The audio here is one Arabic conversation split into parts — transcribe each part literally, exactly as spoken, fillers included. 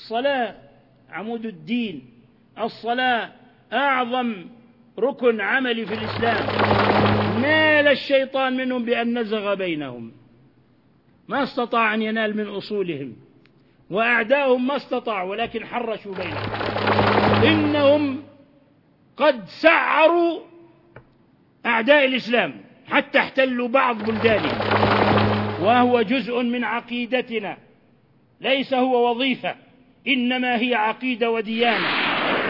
الصلاة عمود الدين، الصلاة أعظم ركن عملي في الإسلام. نال الشيطان منهم بأن نزغ بينهم، ما استطاع أن ينال من أصولهم، وأعداؤهم ما استطاعوا ولكن حرشوا بينهم. إنهم قد سعروا أعداء الإسلام حتى احتلوا بعض بلدانهم، وهو جزء من عقيدتنا، ليس هو وظيفة، إنما هي عقيدة وديانة.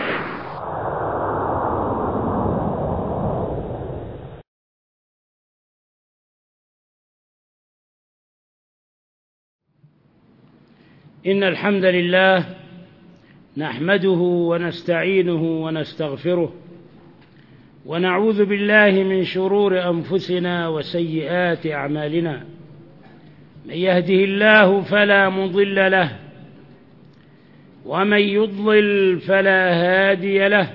إن الحمد لله نحمده ونستعينه ونستغفره، ونعوذ بالله من شرور أنفسنا وسيئات أعمالنا. من يهده الله فلا مضل له، ومن يضلل فلا هادي له،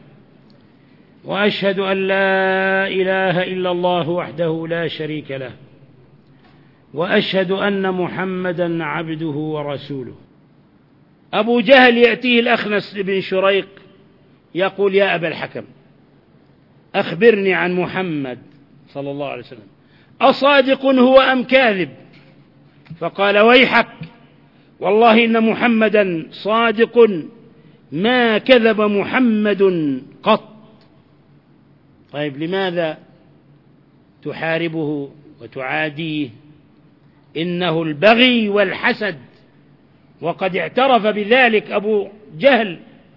وأشهد أن لا إله إلا الله وحده لا شريك له، وأشهد أن محمدا عبده ورسوله. أبو جهل يأتيه الأخنس بن شريق يقول: يا أبا الحكم، أخبرني عن محمد صلى الله عليه وسلم، أصادق هو أم كاذب؟ فقال: ويحك، والله إن محمدا صادق، ما كذب محمد قط. طيب، لماذا تحاربه وتعاديه؟ إنه البغي والحسد، وقد اعترف بذلك أبو جهل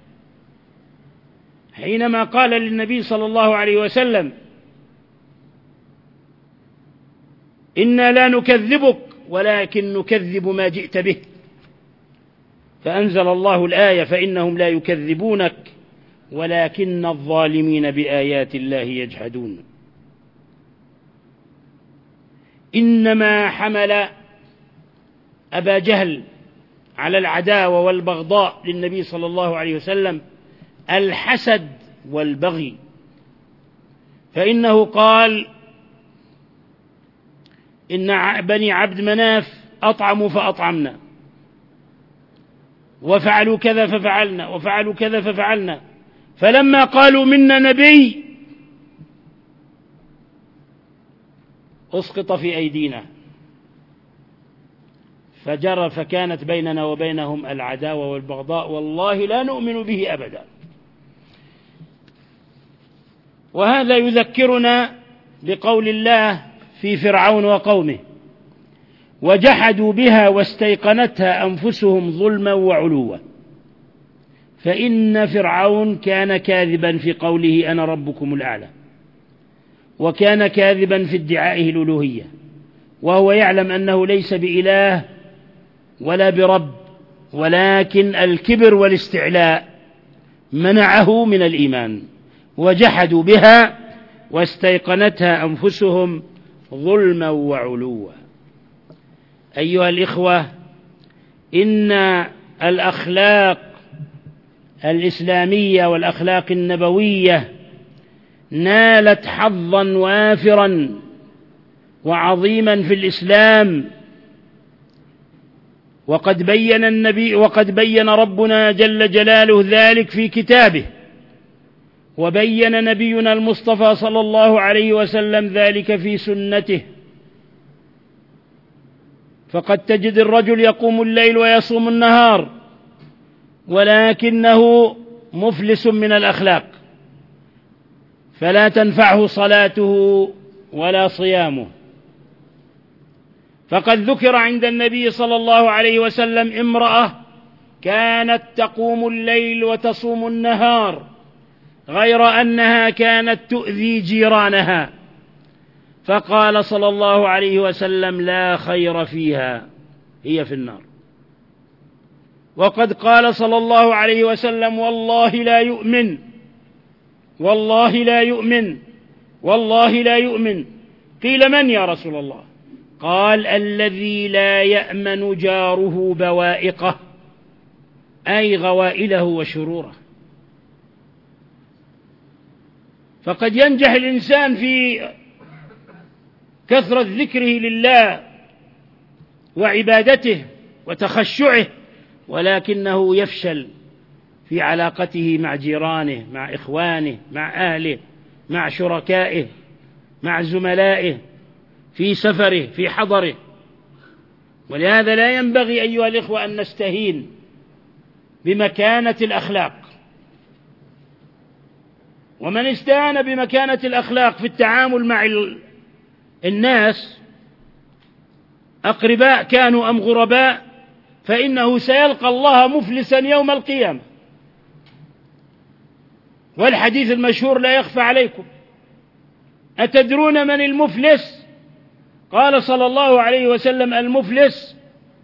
حينما قال للنبي صلى الله عليه وسلم: إنا لا نكذبك ولكن نكذب ما جئت به. فأنزل الله الآية: فإنهم لا يكذبونك ولكن الظالمين بآيات الله يجحدون. إنما حمل أبا جهل على العداوة والبغضاء للنبي صلى الله عليه وسلم الحسد والبغي، فإنه قال: إن بني عبد مناف أطعموا فأطعمنا، وفعلوا كذا ففعلنا، وفعلوا كذا ففعلنا، فلما قالوا منا نبي أسقط في أيدينا، فجرى فكانت بيننا وبينهم العداوة والبغضاء، والله لا نؤمن به أبدا. وهذا يذكرنا بقول الله في فرعون وقومه: وجحدوا بها واستيقنتها أنفسهم ظلما وعلوا. فإن فرعون كان كاذبا في قوله أنا ربكم الأعلى، وكان كاذبا في ادعائه الألوهية، وهو يعلم أنه ليس بإله ولا برب، ولكن الكبر والاستعلاء منعه من الإيمان. وجحدوا بها واستيقنتها أنفسهم ظلما وعلوا. أيها الإخوة، إن الأخلاق الإسلامية والأخلاق النبوية نالت حظا وافرا وعظيما في الإسلام، وقد بين النبي وقد بين ربنا جل جلاله ذلك في كتابه، وبين نبينا المصطفى صلى الله عليه وسلم ذلك في سنته. فقد تجد الرجل يقوم الليل ويصوم النهار ولكنه مفلس من الأخلاق، فلا تنفعه صلاته ولا صيامه. فقد ذكر عند النبي صلى الله عليه وسلم امرأة كانت تقوم الليل وتصوم النهار، غير أنها كانت تؤذي جيرانها، فقال صلى الله عليه وسلم: لا خير فيها، هي في النار. وقد قال صلى الله عليه وسلم: والله لا يؤمن، والله لا يؤمن، والله لا يؤمن. قيل: من يا رسول الله؟ قال: الذي لا يأمن جاره بوائقه، أي غوائله وشروره. فقد ينجح الإنسان في كثرة ذكره لله وعبادته وتخشعه ولكنه يفشل في علاقته مع جيرانه، مع إخوانه، مع أهله، مع شركائه، مع زملائه، في سفره، في حضره. ولهذا لا ينبغي أيها الإخوة أن نستهين بمكانة الأخلاق. ومن استهان بمكانة الأخلاق في التعامل مع الناس أقرباء كانوا أم غرباء فإنه سيلقى الله مفلسا يوم القيامة. والحديث المشهور لا يخفى عليكم: أتدرون من المفلس؟ قال صلى الله عليه وسلم: المفلس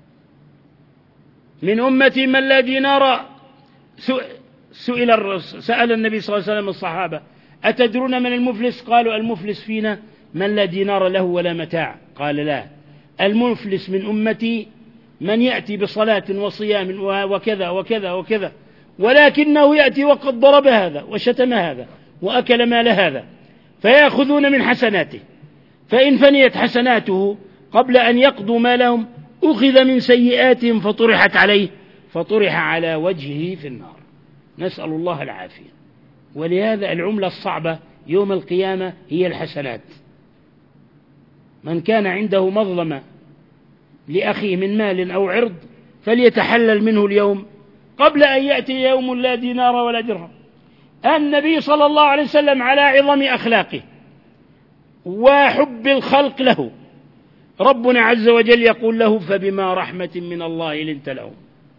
من أمتي من لا دينار. سئل سأل النبي صلى الله عليه وسلم الصحابة: أتدرون من المفلس؟ قالوا: المفلس فينا من لا دينار له ولا متاع. قال: لا، المفلس من أمتي من يأتي بصلاة وصيام وكذا وكذا وكذا، ولكنه يأتي وقد ضرب هذا وشتم هذا وأكل مال هذا، فيأخذون من حسناته، فإن فنيت حسناته قبل أن يقضوا مالهم أخذ من سيئاتهم فطرحت عليه فطرح على وجهه في النار. نسأل الله العافية. ولهذا العملة الصعبة يوم القيامة هي الحسنات. من كان عنده مظلمة لأخيه من مال أو عرض فليتحلل منه اليوم قبل أن يأتي يوم لا دينار ولا درهم. النبي صلى الله عليه وسلم على عظم أخلاقه وحب الخلق له ربنا عز وجل يقول له: فبما رحمة من الله لنت لهم،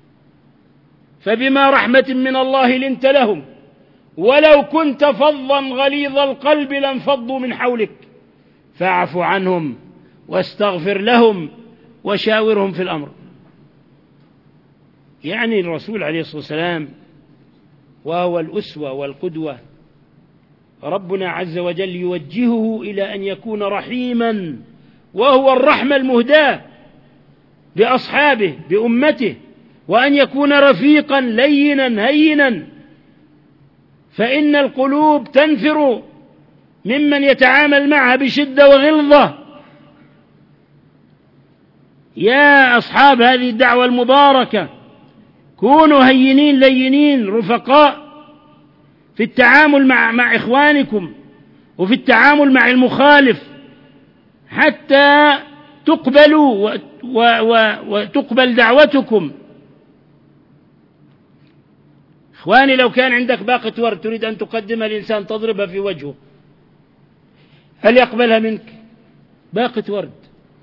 فبما رحمة من الله لنت لهم، ولو كنت فظا غليظ القلب لانفضوا من حولك فاعف عنهم واستغفر لهم وشاورهم في الأمر. يعني الرسول عليه الصلاة والسلام وهو الأسوة والقدوة، ربنا عز وجل يوجهه إلى أن يكون رحيما، وهو الرحمة المهداة بأصحابه بأمته، وأن يكون رفيقا لينا هينا، فإن القلوب تنفر ممن يتعامل معها بشدة وغلظة. يا أصحاب هذه الدعوة المباركة كونوا هينين لينين رفقاء في التعامل مع, مع إخوانكم وفي التعامل مع المخالف حتى تقبلوا وتقبل دعوتكم. إخواني، لو كان عندك باقة ورد تريد أن تقدمها للإنسان تضربها في وجهه، هل يقبلها منك؟ باقة ورد.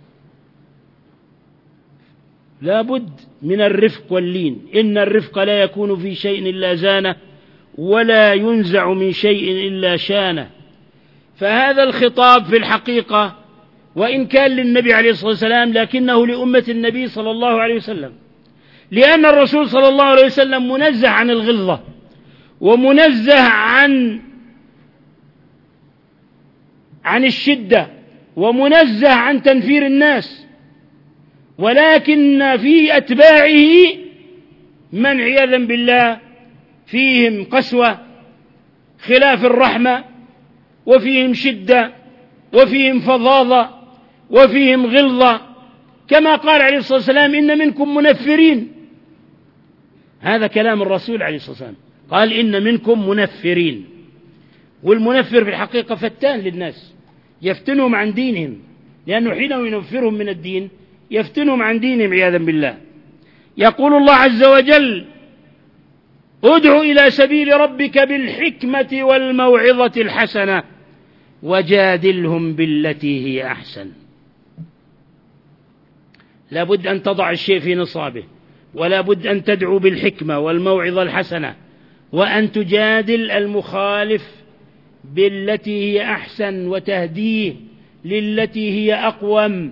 لا بد من الرفق واللين. إن الرفق لا يكون في شيء إلا زانه، ولا ينزع من شيء إلا شانه. فهذا الخطاب في الحقيقة وإن كان للنبي عليه الصلاة والسلام لكنه لأمة النبي صلى الله عليه وسلم، لأن الرسول صلى الله عليه وسلم منزه عن الغلظة ومنزه عن عن الشدة ومنزه عن تنفير الناس، ولكن في أتباعه من عياذا بالله فيهم قسوة خلاف الرحمة، وفيهم شدة، وفيهم فظاظة، وفيهم غلظة، كما قال عليه الصلاة والسلام: إن منكم منفرين. هذا كلام الرسول عليه الصلاة والسلام، قال: إن منكم منفرين. والمنفر في الحقيقة فتان للناس، يفتنهم عن دينهم، لأنه حين ينفرهم من الدين يفتنهم عن دينهم عياذا بالله. يقول الله عز وجل: ادع إلى سبيل ربك بالحكمة والموعظة الحسنة وجادلهم بالتي هي أحسن. لا بد أن تضع الشيء في نصابه، ولا بد أن تدعو بالحكمة والموعظة الحسنة، وأن تجادل المخالف بالتي هي أحسن وتهديه للتي هي أقوم.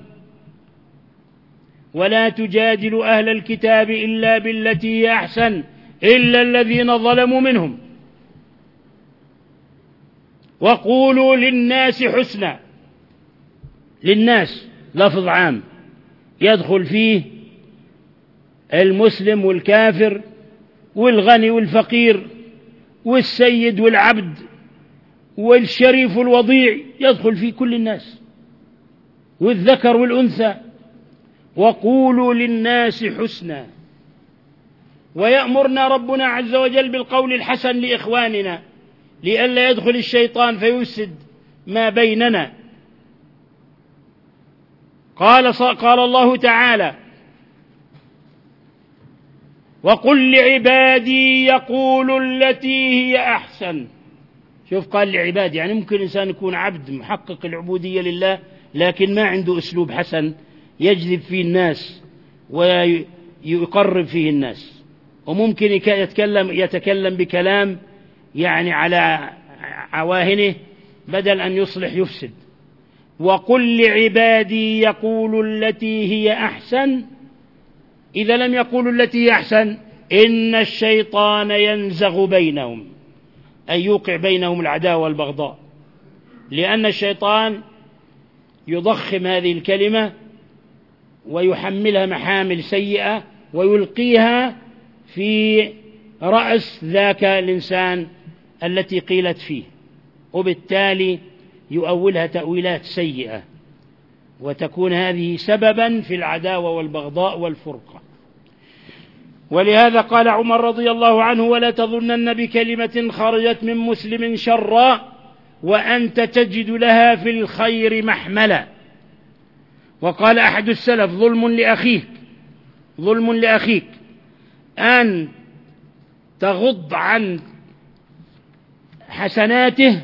ولا تجادل أهل الكتاب إلا بالتي هي أحسن إلا الذين ظلموا منهم، وقولوا للناس حسنا. للناس لفظ عام يدخل فيه المسلم والكافر والغني والفقير والسيد والعبد والشريف والوضيع، يدخل فيه كل الناس والذكر والأنثى. وقولوا للناس حسنا. ويأمرنا ربنا عز وجل بالقول الحسن لإخواننا لئلا يدخل الشيطان فيفسد ما بيننا. قال قال الله تعالى: وقل لعبادي يقولوا التي هي أحسن. شوف، قال لعبادي، يعني ممكن إنسان يكون عبد محقق العبودية لله لكن ما عنده أسلوب حسن يجذب فيه الناس ويقرب فيه الناس، وممكن يتكلم يتكلم بكلام يعني على عواهنه بدل أن يصلح يفسد. وقل لعبادي يقولوا التي هي أحسن. إذا لم يقولوا التي هي أحسن إن الشيطان ينزغ بينهم، أي يوقع بينهم العداوة والبغضاء، لأن الشيطان يضخم هذه الكلمة ويحملها محامل سيئة ويلقيها في رأس ذاك الإنسان التي قيلت فيه، وبالتالي يؤولها تأويلات سيئة، وتكون هذه سببا في العداوة والبغضاء والفرقة. ولهذا قال عمر رضي الله عنه: ولا تظنن بكلمة خرجت من مسلم شرا وأنت تجد لها في الخير محملا. وقال أحد السلف: ظلم لأخيك ظلم لأخيك أن تغض عن حسناته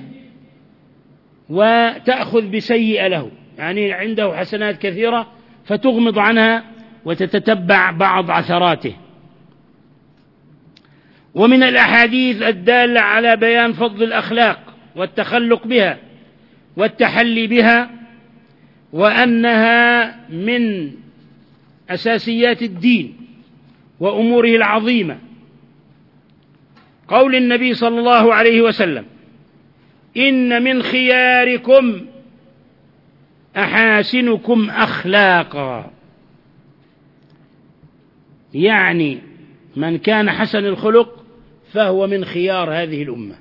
وتأخذ بسيئة له، يعني عنده حسنات كثيرة فتغمض عنها وتتتبع بعض عثراته. ومن الأحاديث الدالة على بيان فضل الأخلاق والتخلق بها والتحلي بها، وأنها من أساسيات الدين وأموره العظيمة، قول النبي صلى الله عليه وسلم: إن من خياركم أحاسنكم أخلاقا. يعني من كان حسن الخلق فهو من خيار هذه الأمة.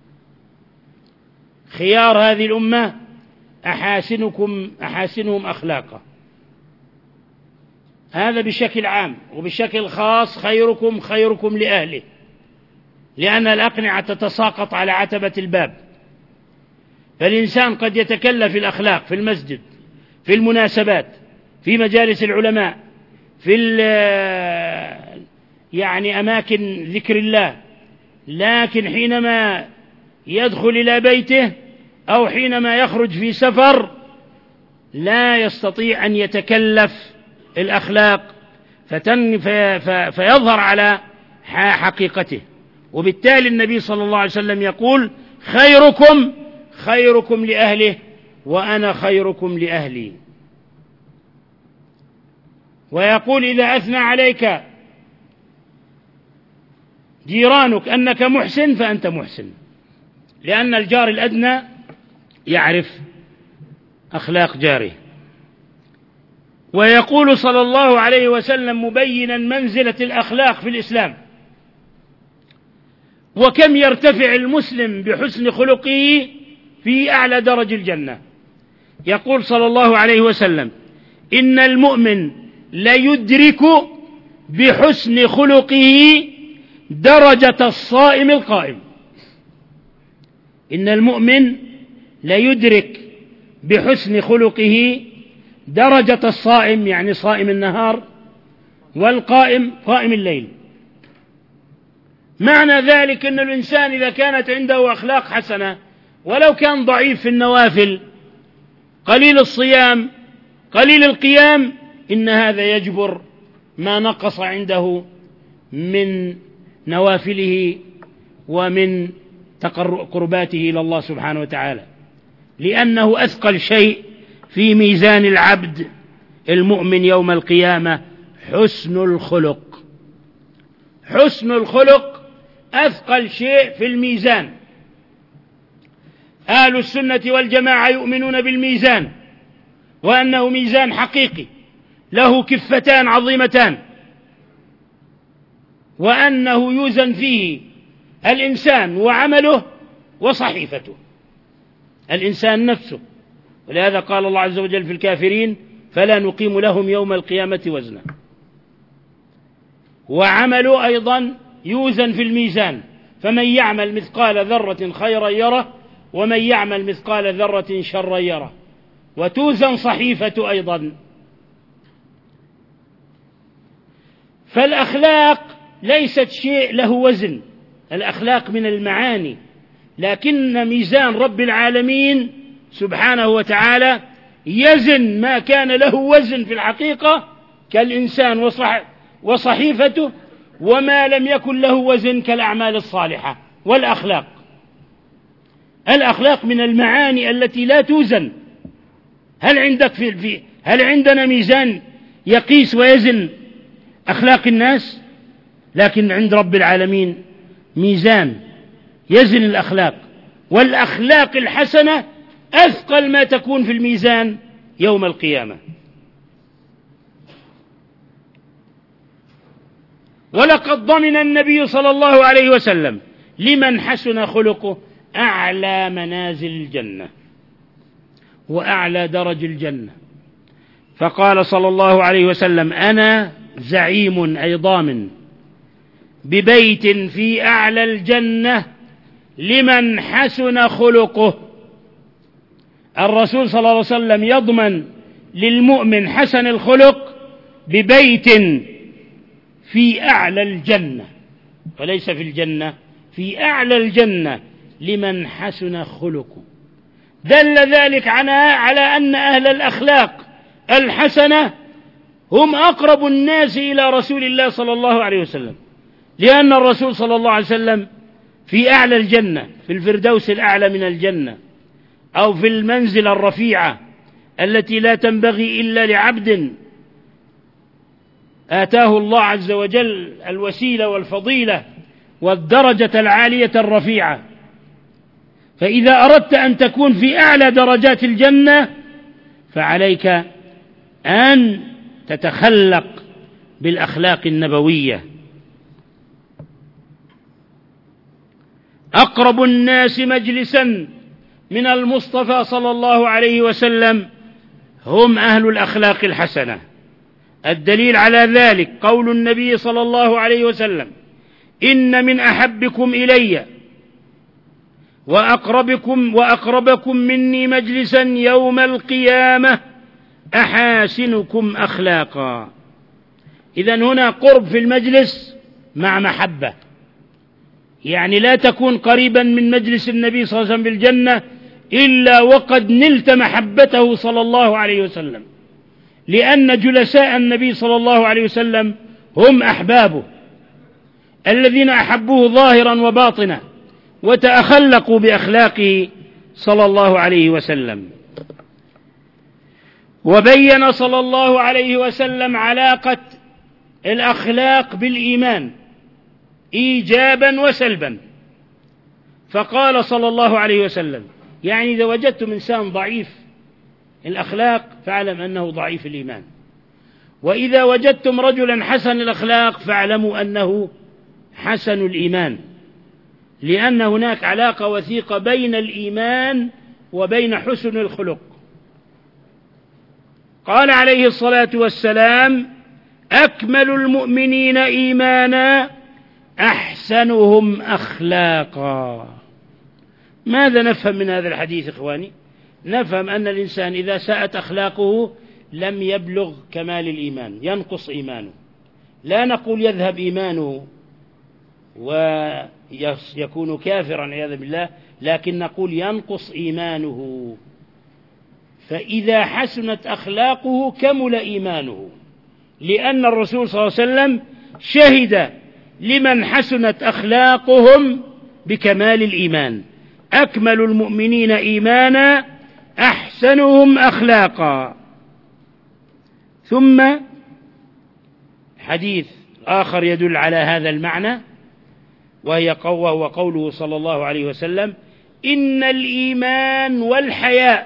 خيار هذه الأمة أحاسنكم أحاسنهم أخلاقا، هذا بشكل عام، وبشكل خاص خيركم خيركم لأهله، لأن الأقنعة تتساقط على عتبة الباب. فالإنسان قد يتكلف الأخلاق في المسجد، في المناسبات، في مجالس العلماء، في يعني أماكن ذكر الله، لكن حينما يدخل إلى بيته أو حينما يخرج في سفر لا يستطيع أن يتكلف الأخلاق فتن في في فيظهر على حقيقته. وبالتالي النبي صلى الله عليه وسلم يقول: خيركم خيركم لأهله وأنا خيركم لأهلي. ويقول: إذا أثنى عليك جيرانك أنك محسن فأنت محسن، لأن الجار الأدنى يعرف أخلاق جاره. ويقول صلى الله عليه وسلم مبينا منزلة الأخلاق في الإسلام: وكم يرتفع المسلم بحسن خلقه في أعلى درج الجنة. يقول صلى الله عليه وسلم: إن المؤمن ليدرك بحسن خلقه درجة الصائم القائم. إن المؤمن ليدرك بحسن خلقه درجة الصائم، يعني صائم النهار، والقائم قائم الليل. معنى ذلك أن الإنسان إذا كانت عنده أخلاق حسنة ولو كان ضعيف في النوافل، قليل الصيام، قليل القيام، إن هذا يجبر ما نقص عنده من نوافله ومن قرباته إلى الله سبحانه وتعالى، لأنه أثقل شيء في ميزان العبد المؤمن يوم القيامة حسن الخلق. حسن الخلق أثقل شيء في الميزان. أهل السنة والجماعة يؤمنون بالميزان، وأنه ميزان حقيقي له كفتان عظيمتان، وأنه يوزن فيه الإنسان وعمله وصحيفته، الإنسان نفسه. ولهذا قال الله عز وجل في الكافرين: فلا نقيم لهم يوم القيامة وزنا. وعمله أيضا يوزن في الميزان، فمن يعمل مثقال ذرة خيرا يره ومن يعمل مثقال ذرة شرا يره، وتوزن صحيفة أيضا. فالأخلاق ليست شيء له وزن، الأخلاق من المعاني، لكن ميزان رب العالمين سبحانه وتعالى يزن ما كان له وزن في الحقيقة كالإنسان وصحيفته، وما لم يكن له وزن كالأعمال الصالحة والأخلاق. الأخلاق من المعاني التي لا توزن. هل عندك في في هل عندنا ميزان يقيس ويزن أخلاق الناس؟ لكن عند رب العالمين ميزان يزن الأخلاق، والأخلاق الحسنة أثقل ما تكون في الميزان يوم القيامة. ولقد ضمن النبي صلى الله عليه وسلم لمن حسن خلقه أعلى منازل الجنة وأعلى درج الجنة، فقال صلى الله عليه وسلم: أنا زعيم أي ضامن ببيت في أعلى الجنة لمن حسن خلقه. الرسول صلى الله عليه وسلم يضمن للمؤمن حسن الخلق ببيت في أعلى الجنة، وليس في الجنة، في أعلى الجنة لمن حسن خلقه. دل ذلك على أن أهل الأخلاق الحسنة هم أقرب الناس إلى رسول الله صلى الله عليه وسلم، لأن الرسول صلى الله عليه وسلم في أعلى الجنة، في الفردوس الأعلى من الجنة، أو في المنزلة الرفيعة التي لا تنبغي إلا لعبد آتاه الله عز وجل الوسيلة والفضيلة والدرجة العالية الرفيعة. فإذا أردت أن تكون في أعلى درجات الجنة فعليك أن تتخلق بالأخلاق النبوية. أقرب الناس مجلسا من المصطفى صلى الله عليه وسلم هم أهل الأخلاق الحسنة. الدليل على ذلك قول النبي صلى الله عليه وسلم: إن من أحبكم إلي وأقربكم وأقربكم مني مجلسا يوم القيامة أحاسنكم أخلاقا. إذن هنا قرب في المجلس مع محبة، يعني لا تكون قريبا من مجلس النبي صلى الله عليه وسلم بالجنة إلا وقد نلت محبته صلى الله عليه وسلم، لأن جلساء النبي صلى الله عليه وسلم هم أحبابه الذين أحبوه ظاهرا وباطنا وتأخلقوا بأخلاقه صلى الله عليه وسلم. وبين صلى الله عليه وسلم علاقة الأخلاق بالإيمان إيجابا وسلبا، فقال صلى الله عليه وسلم: يعني إذا وجدتم إنسان ضعيف الأخلاق فاعلم أنه ضعيف الإيمان، وإذا وجدتم رجلا حسن الأخلاق فاعلموا أنه حسن الإيمان، لأن هناك علاقة وثيقة بين الإيمان وبين حسن الخلق. قال عليه الصلاة والسلام: أكمل المؤمنين إيمانا أحسنهم أخلاقا. ماذا نفهم من هذا الحديث إخواني؟ نفهم أن الإنسان إذا ساءت أخلاقه لم يبلغ كمال الإيمان، ينقص إيمانه. لا نقول يذهب إيمانه ويكون كافرا عياذا بالله، لكن نقول ينقص إيمانه. فإذا حسنت أخلاقه كمل إيمانه، لأن الرسول صلى الله عليه وسلم شهد لمن حسنت أخلاقهم بكمال الإيمان: أكمل المؤمنين إيمانا أحسنهم أخلاقا. ثم حديث آخر يدل على هذا المعنى، وهي وهو قوله صلى الله عليه وسلم: إن الإيمان والحياء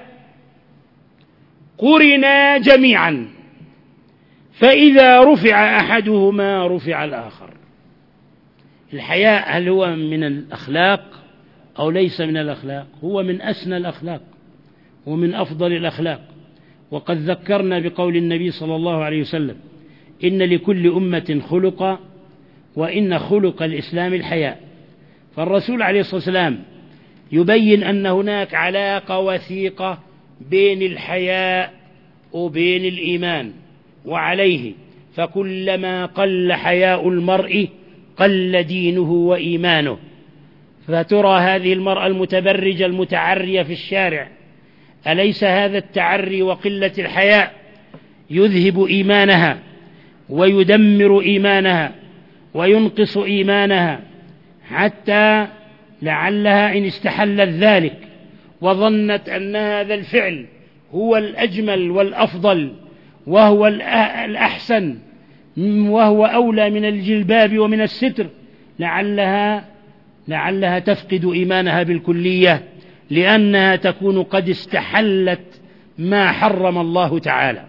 قرنا جميعا، فإذا رفع أحدهما رفع الآخر. الحياء هل هو من الأخلاق أو ليس من الأخلاق؟ هو من أسنى الأخلاق ومن أفضل الأخلاق. وقد ذكرنا بقول النبي صلى الله عليه وسلم: إن لكل أمة خلقا وإن خلق الإسلام الحياء. فالرسول عليه الصلاة والسلام يبين أن هناك علاقة وثيقة بين الحياء وبين الإيمان، وعليه فكلما قل حياء المرء قل دينه وإيمانه. فترى هذه المرأة المتبرجة المتعرية في الشارع، أليس هذا التعري وقلة الحياء يذهب إيمانها ويدمر إيمانها وينقص إيمانها، حتى لعلها إن استحلت ذلك وظنت أن هذا الفعل هو الأجمل والأفضل وهو الأحسن وهو أولى من الجلباب ومن الستر، لعلها لعلها تفقد إيمانها بالكلية، لأنها تكون قد استحلت ما حرم الله تعالى.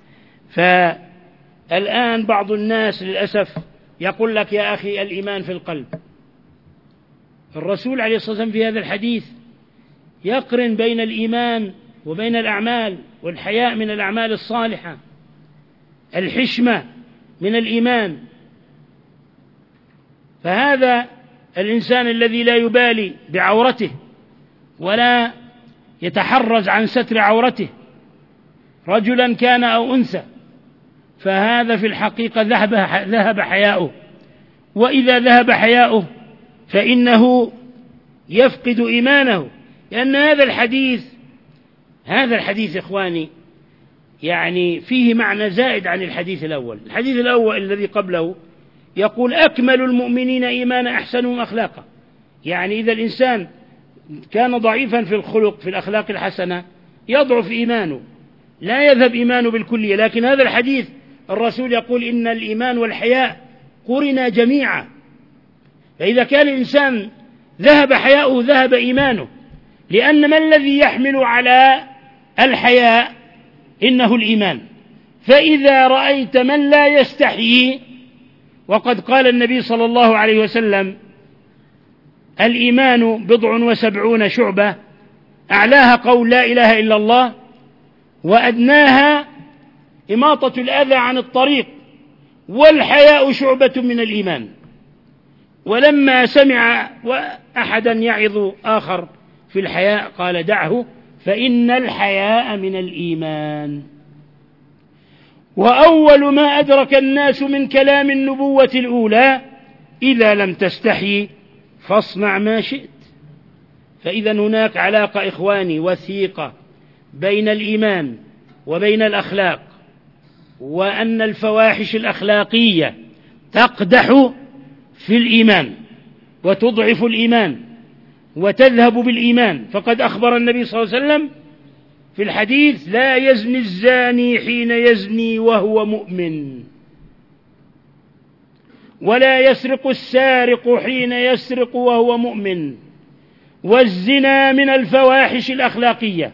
فالآن بعض الناس للأسف يقول لك يا أخي الإيمان في القلب. الرسول عليه الصلاة والسلام في هذا الحديث يقرن بين الإيمان وبين الأعمال، والحياء من الأعمال الصالحة، الحشمة من الإيمان. فهذا الإنسان الذي لا يبالي بعورته ولا يتحرز عن ستر عورته، رجلا كان أو أنثى، فهذا في الحقيقة ذهب ذهب حياؤه. وإذا ذهب حياؤه فإنه يفقد إيمانه، لأن هذا الحديث هذا الحديث إخواني يعني فيه معنى زائد عن الحديث الأول. الحديث الأول الذي قبله يقول أكمل المؤمنين إيمانا أحسنهم أخلاقا، يعني إذا الإنسان كان ضعيفا في الخلق في الأخلاق الحسنة يضعف إيمانه، لا يذهب إيمانه بالكلية. لكن هذا الحديث الرسول يقول إن الإيمان والحياء قرنا جميعا، فإذا كان الإنسان ذهب حياؤه ذهب إيمانه، لأن ما الذي يحمل على الحياء؟ إنه الإيمان. فإذا رأيت من لا يستحيي، وقد قال النبي صلى الله عليه وسلم الإيمان بضع وسبعون شعبة، أعلاها قول لا إله إلا الله، وأدناها إماطة الأذى عن الطريق، والحياء شعبة من الإيمان. ولما سمع أحدا يعظ آخر في الحياء قال دعه فإن الحياء من الإيمان. وأول ما أدرك الناس من كلام النبوة الأولى إذا لم تستحي فاصنع ما شئت. فإذا هناك علاقة إخواني وثيقة بين الإيمان وبين الأخلاق، وأن الفواحش الأخلاقية تقدح في الإيمان وتضعف الإيمان وتذهب بالإيمان. فقد أخبر النبي صلى الله عليه وسلم في الحديث لا يزني الزاني حين يزني وهو مؤمن، ولا يسرق السارق حين يسرق وهو مؤمن، والزنا من الفواحش الأخلاقية،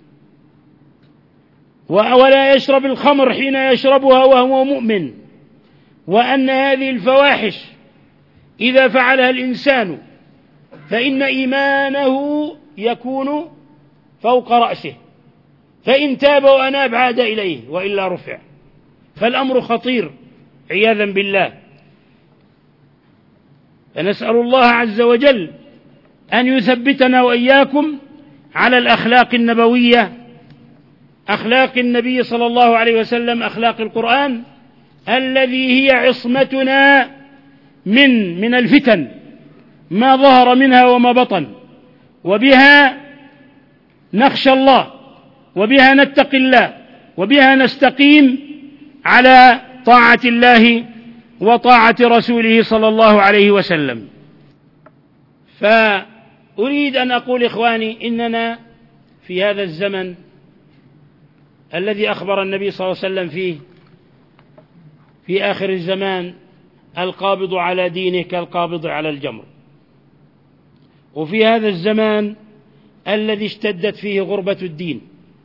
ولا يشرب الخمر حين يشربها وهو مؤمن، وأن هذه الفواحش إذا فعلها الإنسان فإن إيمانه يكون فوق رأسه، فإن تاب وأناب عاد إليه وإلا رفع. فالأمر خطير عياذا بالله. فنسأل الله عز وجل أن يثبتنا وإياكم على الأخلاق النبوية، أخلاق النبي صلى الله عليه وسلم، أخلاق القرآن الذي هي عصمتنا من من الفتن ما ظهر منها وما بطن، وبها نخشى الله، وبها نتقي الله، وبها نستقيم على طاعة الله وطاعة رسوله صلى الله عليه وسلم. فأريد أن أقول إخواني إننا في هذا الزمن الذي أخبر النبي صلى الله عليه وسلم فيه في آخر الزمان القابض على دينه كالقابض على الجمر، وفي هذا الزمان الذي اشتدت فيه غربة الدين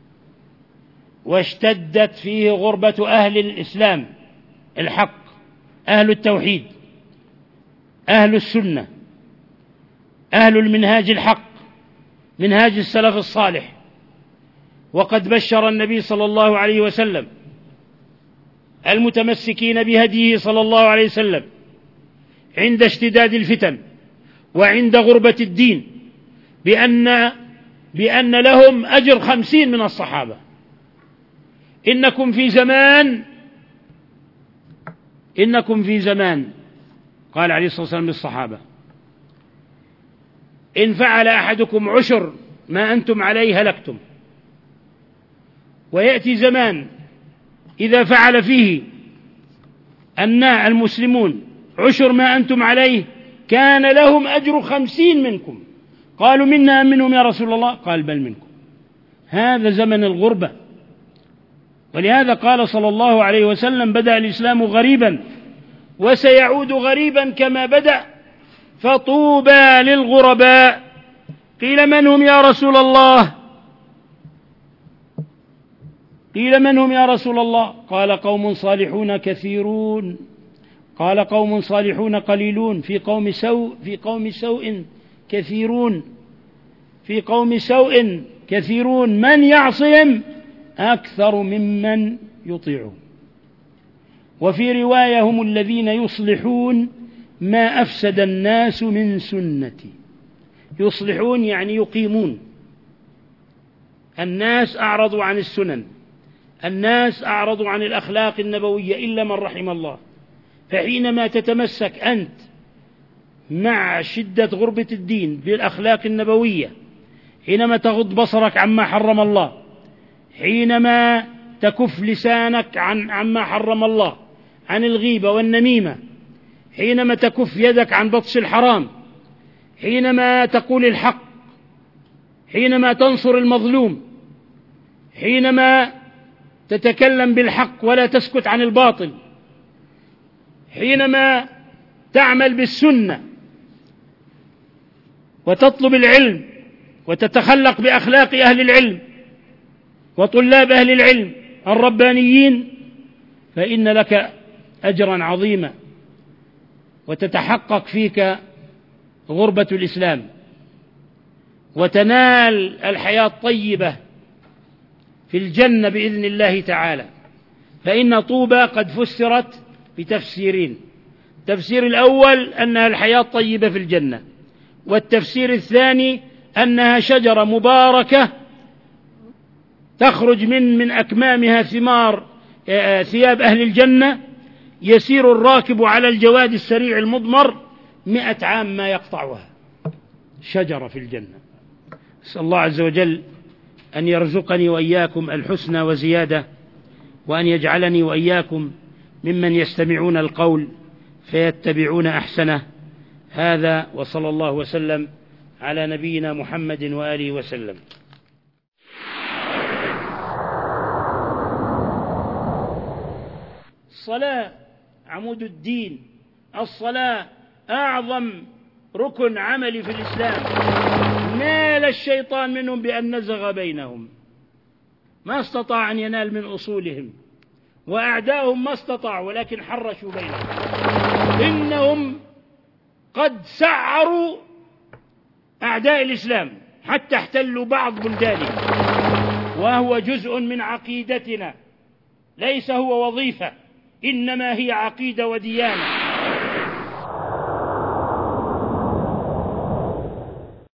واشتدت فيه غربة أهل الإسلام الحق، أهل التوحيد، أهل السنة، أهل المنهاج الحق، منهاج السلف الصالح. وقد بشر النبي صلى الله عليه وسلم المتمسكين بهديه صلى الله عليه وسلم عند اشتداد الفتن وعند غربة الدين بأن, بأن لهم أجر خمسين من الصحابة. إنكم في زمان إنكم في زمان قال عليه الصلاة والسلام للصحابة: إن فعل أحدكم عشر ما أنتم عليه هلكتم. ويأتي زمان إذا فعل فيه أن المسلمون عشر ما أنتم عليه كان لهم أجر خمسين منكم. قالوا: منا أم منهم يا رسول الله؟ قال: بل منكم. هذا زمن الغربة. ولهذا قال صلى الله عليه وسلم: بدأ الإسلام غريبا وسيعود غريبا كما بدأ، فطوبى للغرباء. قيل: من هم يا رسول الله؟ قيل: من هم يا رسول الله؟ قال: قوم صالحون كثيرون. قال: قوم صالحون قليلون. في قوم سوء في قوم سوء كثيرون في قوم سوء كثيرون من يعصهم أكثر ممن يطيعهم. وفي رواية: هم الذين يصلحون ما أفسد الناس من سنتي. يصلحون يعني يقيمون. الناس أعرضوا عن السنن، الناس أعرضوا عن الأخلاق النبوية إلا من رحم الله. فحينما تتمسك أنت مع شدة غربة الدين بالأخلاق النبوية، حينما تغض بصرك عما حرم الله، حينما تكف لسانك عن عما حرم الله، عن الغيبة والنميمة، حينما تكف يدك عن بطش الحرام، حينما تقول الحق، حينما تنصر المظلوم، حينما تتكلم بالحق ولا تسكت عن الباطل، حينما تعمل بالسنة وتطلب العلم وتتخلق بأخلاق أهل العلم وطلاب أهل العلم الربانيين، فإن لك أجرا عظيما وتتحقق فيك غربة الإسلام وتنال الحياة الطيبة في الجنة بإذن الله تعالى. فإن طوبى قد فسرت بتفسيرين: التفسير الأول أنها الحياة الطيبة في الجنة، والتفسير الثاني أنها شجرة مباركة تخرج من من أكمامها ثمار ثياب أهل الجنة، يسير الراكب على الجواد السريع المضمر مئة عام ما يقطعها. شجرة في الجنة. أسأل الله عز وجل أن يرزقني وإياكم الحسنى وزيادة، وأن يجعلني وإياكم ممن يستمعون القول فيتبعون أحسنه. هذا، وصلى الله وسلم على نبينا محمد وآله وسلم. الصلاة عمود الدين. الصلاة أعظم ركن عملي في الإسلام. نال الشيطان منهم بأن نزغ بينهم، ما استطاع أن ينال من أصولهم، وأعداؤهم ما استطاعوا ولكن حرشوا بينهم. إنهم قد سعروا أعداء الإسلام حتى احتلوا بعض بلدانه، وهو جزء من عقيدتنا، ليس هو وظيفة، إنما هي عقيدة وديانة.